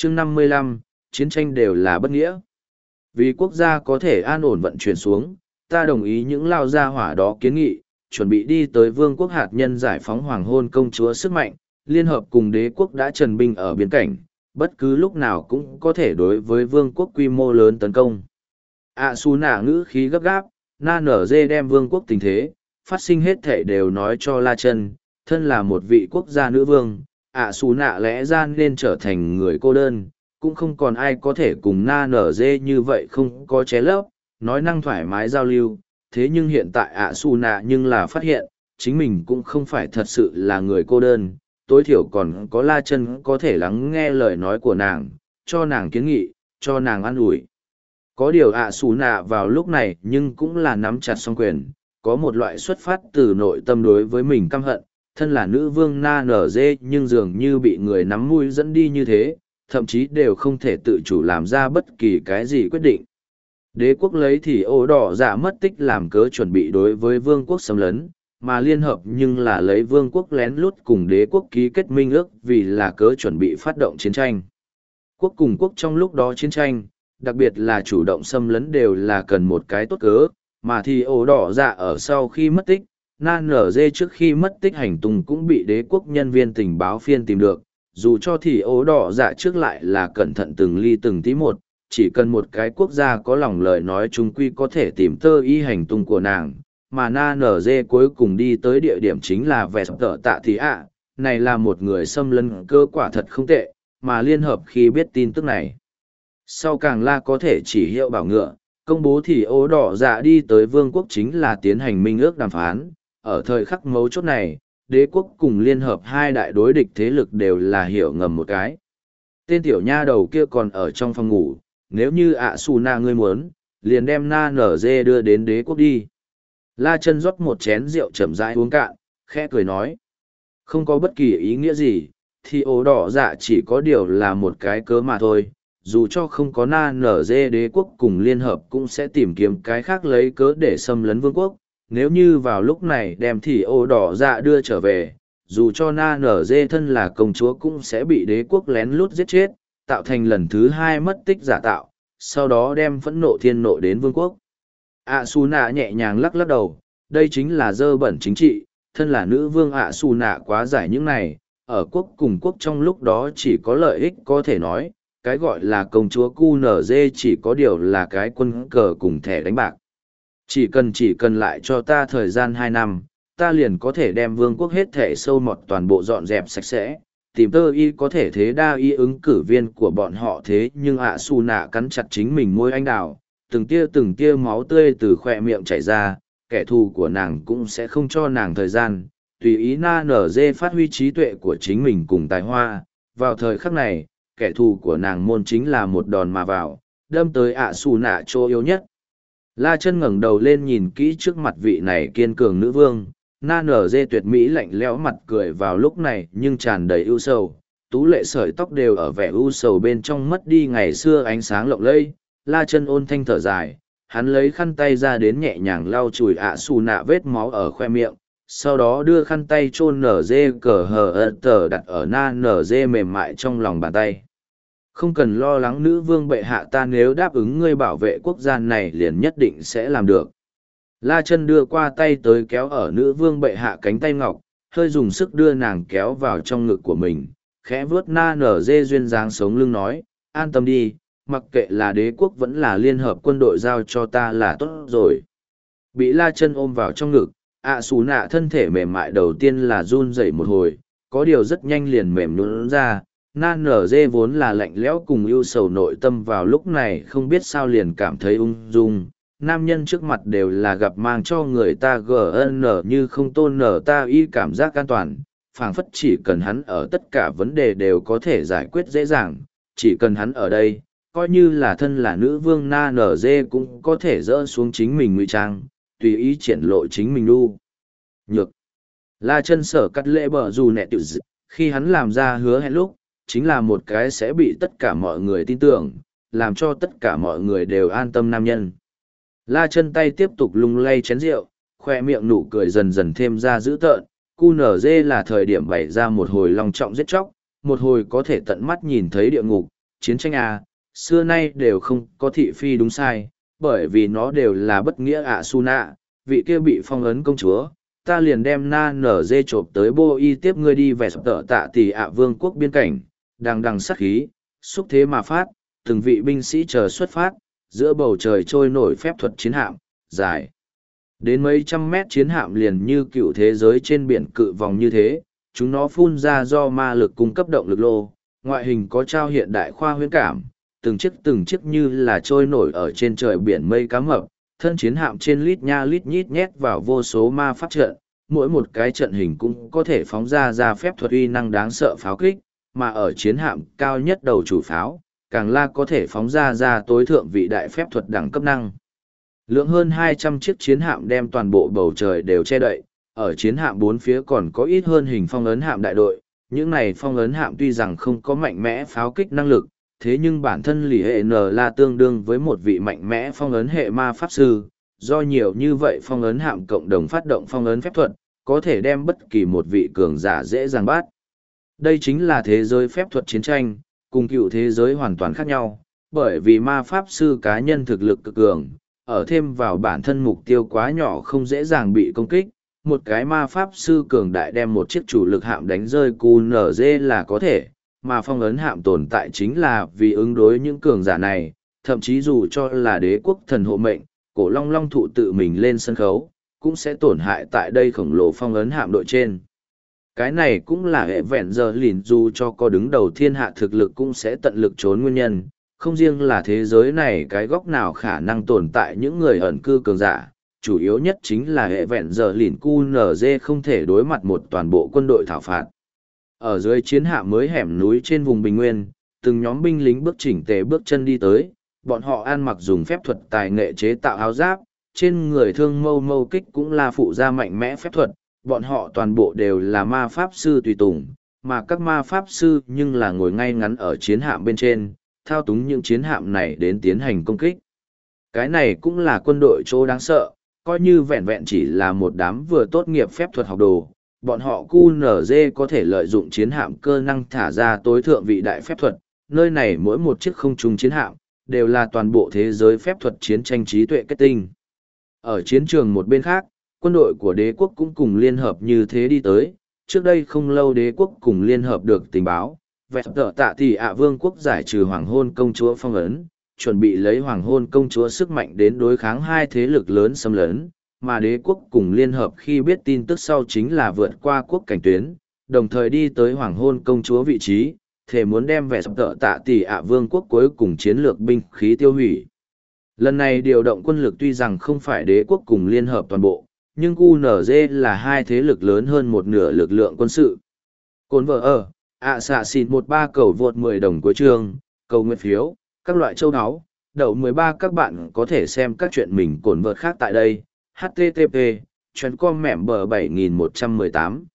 chương 55, chiến tranh đều là bất nghĩa. Vì quốc gia có thể an ổn vận chuyển xuống, ta đồng ý những lao gia hỏa đó kiến nghị, chuẩn bị đi tới vương quốc hạt nhân giải phóng hoàng hôn công chúa sức mạnh, liên hợp cùng đế quốc đã trần binh ở biên cảnh, bất cứ lúc nào cũng có thể đối với vương quốc quy mô lớn tấn công. Su nạ ngữ khí gấp gáp, na nở dê đem vương quốc tình thế, phát sinh hết thể đều nói cho La Chân, thân là một vị quốc gia nữ vương, Su nạ lẽ ra nên trở thành người cô đơn, cũng không còn ai có thể cùng na nở dê như vậy không có ché lấp, nói năng thoải mái giao lưu, thế nhưng hiện tại Su nạ nhưng là phát hiện, chính mình cũng không phải thật sự là người cô đơn, tối thiểu còn có La Chân có thể lắng nghe lời nói của nàng, cho nàng kiến nghị, cho nàng an ủi. Có điều Su nạ vào lúc này nhưng cũng là nắm chặt song quyền, có một loại xuất phát từ nội tâm đối với mình căm hận, thân là nữ vương na nở dê nhưng dường như bị người nắm mũi dẫn đi như thế, thậm chí đều không thể tự chủ làm ra bất kỳ cái gì quyết định. Đế quốc lấy thì ố đỏ dạ mất tích làm cớ chuẩn bị đối với vương quốc xâm lấn, mà liên hợp nhưng là lấy vương quốc lén lút cùng đế quốc ký kết minh ước vì là cớ chuẩn bị phát động chiến tranh. Quốc cùng quốc trong lúc đó chiến tranh, đặc biệt là chủ động xâm lấn đều là cần một cái tốt cớ, mà thì ố đỏ dạ ở sau khi mất tích, nan nở dê trước khi mất tích hành tung cũng bị đế quốc nhân viên tình báo phiên tìm được, dù cho thì ố đỏ dạ trước lại là cẩn thận từng ly từng tí một, chỉ cần một cái quốc gia có lòng lời nói chung quy có thể tìm tơ y hành tung của nàng, mà na nở dê cuối cùng đi tới địa điểm chính là vẹt tợ tạ thì này là một người xâm lấn cơ quả thật không tệ, mà liên hợp khi biết tin tức này. Sau càng la có thể chỉ hiệu bảo ngựa, công bố thì ố đỏ dạ đi tới vương quốc chính là tiến hành minh ước đàm phán, ở thời khắc mấu chốt này, đế quốc cùng liên hợp hai đại đối địch thế lực đều là hiểu ngầm một cái. Tên tiểu nha đầu kia còn ở trong phòng ngủ, nếu như Su nạ ngươi muốn, liền đem na nở dê đưa đến đế quốc đi. La Chân rót một chén rượu chậm rãi uống cạn, khẽ cười nói. Không có bất kỳ ý nghĩa gì, thì ố đỏ dạ chỉ có điều là một cái cớ mà thôi. Dù cho không có na nở dê đế quốc cùng liên hợp cũng sẽ tìm kiếm cái khác lấy cớ để xâm lấn vương quốc. Nếu như vào lúc này đem thì ố đỏ dạ đưa trở về, dù cho na nở dê thân là công chúa cũng sẽ bị đế quốc lén lút giết chết, tạo thành lần thứ hai mất tích giả tạo, sau đó đem phẫn nộ thiên nộ đến vương quốc. Su nạ nhẹ nhàng lắc lắc đầu, đây chính là dơ bẩn chính trị, thân là nữ vương Su nạ quá giải những này, ở quốc cùng quốc trong lúc đó chỉ có lợi ích có thể nói, cái gọi là công chúa QNZ chỉ có điều là cái quân cờ cùng thẻ đánh bạc. Chỉ cần lại cho ta thời gian 2 năm, ta liền có thể đem vương quốc hết thẻ sâu mọt toàn bộ dọn dẹp sạch sẽ, tìm tơ y có thể thế đa y ứng cử viên của bọn họ thế nhưng Su nạ cắn chặt chính mình môi anh đào, từng tia máu tươi từ khoe miệng chảy ra, kẻ thù của nàng cũng sẽ không cho nàng thời gian, tùy ý na nở dê phát huy trí tuệ của chính mình cùng tài hoa, vào thời khắc này, kẻ thù của nàng môn chính là một đòn mà vào, đâm tới Su nạ chỗ yếu nhất. La Chân ngẩng đầu lên nhìn kỹ trước mặt vị này kiên cường nữ vương, na nở dê tuyệt mỹ lạnh lẽo mặt cười vào lúc này nhưng tràn đầy ưu sầu, tú lệ sợi tóc đều ở vẻ ưu sầu bên trong mất đi ngày xưa ánh sáng lộng lẫy. La Chân ôn thanh thở dài, hắn lấy khăn tay ra đến nhẹ nhàng lau chùi Su nạ vết máu ở khoe miệng, sau đó đưa khăn tay chôn nở dê cờ hờ tờ đặt ở na nở dê mềm mại trong lòng bàn tay. Không cần lo lắng nữ vương bệ hạ, ta nếu đáp ứng ngươi bảo vệ quốc gia này liền nhất định sẽ làm được. La Chân đưa qua tay tới kéo ở nữ vương bệ hạ cánh tay ngọc, hơi dùng sức đưa nàng kéo vào trong ngực của mình, khẽ vuốt na nở dê duyên dáng sống lưng nói, an tâm đi, mặc kệ là đế quốc vẫn là liên hợp quân đội giao cho ta là tốt rồi. Bị La Chân ôm vào trong ngực, Su nạ thân thể mềm mại đầu tiên là run rẩy một hồi, có điều rất nhanh liền mềm nhũn ra. Na nở dê vốn là lạnh lẽo cùng ưu sầu nội tâm vào lúc này không biết sao liền cảm thấy ung dung. Nam nhân trước mặt đều là gặp mang cho người ta gn như không tôn nở ta y cảm giác an toàn, phảng phất chỉ cần hắn ở tất cả vấn đề đều có thể giải quyết dễ dàng, chỉ cần hắn ở đây, coi như là thân là nữ vương na nở dê cũng có thể dỡ xuống chính mình ngụy trang, tùy ý triển lộ chính mình đu. Nhược. La Chân sở cắt lễ bờ dù nẹ tự dị, khi hắn làm ra hứa hẹn lúc, chính là một cái sẽ bị tất cả mọi người tin tưởng, làm cho tất cả mọi người đều an tâm nam nhân. La Chân tay tiếp tục lung lay chén rượu, khoe miệng nụ cười dần dần thêm ra dữ tợn, QNZ là thời điểm bày ra một hồi long trọng giết chóc, một hồi có thể tận mắt nhìn thấy địa ngục, chiến tranh xưa nay đều không có thị phi đúng sai, bởi vì nó đều là bất nghĩa su nạ, vị kia bị phong ấn công chúa, ta liền đem na nở dê trộm tới bô y tiếp ngươi đi về sập tợ tạ tỷ vương quốc biên cảnh, đằng đằng sát khí, xúc thế mà phát, từng vị binh sĩ chờ xuất phát, giữa bầu trời trôi nổi phép thuật chiến hạm, dài đến mấy trăm mét chiến hạm liền như cựu thế giới trên biển cự vòng như thế, chúng nó phun ra do ma lực cung cấp động lực lô, ngoại hình có trao hiện đại khoa huyễn cảm, từng chiếc như là trôi nổi ở trên trời biển mây cá mập, thân chiến hạm trên lít nha lít nhít nhét vào vô số ma pháp trận, mỗi một cái trận hình cũng có thể phóng ra phép thuật uy năng đáng sợ pháo kích, mà ở chiến hạm cao nhất đầu chủ pháo, càng là có thể phóng ra tối thượng vị đại phép thuật đẳng cấp năng. Lượng hơn 200 chiếc chiến hạm đem toàn bộ bầu trời đều che đậy, ở chiến hạm bốn phía còn có ít hơn hình phong ấn hạm đại đội, những này phong ấn hạm tuy rằng không có mạnh mẽ pháo kích năng lực, thế nhưng bản thân lì hệ N là tương đương với một vị mạnh mẽ phong ấn hệ ma pháp sư, do nhiều như vậy phong ấn hạm cộng đồng phát động phong ấn phép thuật, có thể đem bất kỳ một vị cường giả dễ dàng bắt. Đây chính là thế giới phép thuật chiến tranh, cùng cựu thế giới hoàn toàn khác nhau, bởi vì ma pháp sư cá nhân thực lực cực cường, ở thêm vào bản thân mục tiêu quá nhỏ không dễ dàng bị công kích, một cái ma pháp sư cường đại đem một chiếc chủ lực hạm đánh rơi QNZ là có thể, mà phong ấn hạm tồn tại chính là vì ứng đối những cường giả này, thậm chí dù cho là đế quốc thần hộ mệnh, cổ long long thụ tự mình lên sân khấu, cũng sẽ tổn hại tại đây khổng lồ phong ấn hạm đội trên. Cái này cũng là hệ vẹn giờ lìn dù cho có đứng đầu thiên hạ thực lực cũng sẽ tận lực trốn nguyên nhân, không riêng là thế giới này cái góc nào khả năng tồn tại những người ẩn cư cường giả, chủ yếu nhất chính là hệ vẹn giờ lìn QNZ không thể đối mặt một toàn bộ quân đội thảo phạt. Ở dưới chiến hạ mới hẻm núi trên vùng Bình Nguyên, từng nhóm binh lính bước chỉnh tề bước chân đi tới, bọn họ ăn mặc dùng phép thuật tài nghệ chế tạo áo giáp, trên người thương mâu kích cũng là phụ gia mạnh mẽ phép thuật, bọn họ toàn bộ đều là ma pháp sư tùy tùng, mà các ma pháp sư nhưng là ngồi ngay ngắn ở chiến hạm bên trên, thao túng những chiến hạm này đến tiến hành công kích. Cái này cũng là quân đội chỗ đáng sợ, coi như vẹn vẹn chỉ là một đám vừa tốt nghiệp phép thuật học đồ, bọn họ QNZ có thể lợi dụng chiến hạm cơ năng thả ra tối thượng vị đại phép thuật, nơi này mỗi một chiếc không trung chiến hạm, đều là toàn bộ thế giới phép thuật chiến tranh trí tuệ kết tinh. Ở chiến trường một bên khác, quân đội của đế quốc cũng cùng liên hợp như thế đi tới, trước đây không lâu đế quốc cùng liên hợp được tình báo, vẹt tợ tạ thì vương quốc giải trừ hoàng hôn công chúa phong ấn, chuẩn bị lấy hoàng hôn công chúa sức mạnh đến đối kháng hai thế lực lớn xâm lấn, mà đế quốc cùng liên hợp khi biết tin tức sau chính là vượt qua quốc cảnh tuyến, đồng thời đi tới hoàng hôn công chúa vị trí, thể muốn đem vẹt tợ tạ thì vương quốc cuối cùng chiến lược binh khí tiêu hủy. Lần này điều động quân lực tuy rằng không phải đế quốc cùng liên hợp toàn bộ, nhưng QNZ là hai thế lực lớn hơn một nửa lực lượng quân sự. Cồn vợ ở, xạ xịt 13 cầu vượt 10 đồng cuối chương, cầu nguyện phiếu, các loại châu áo, đậu 13 các bạn có thể xem các chuyện mình cồn vợt khác tại đây, http, chuyến com mẻm bờ 7118.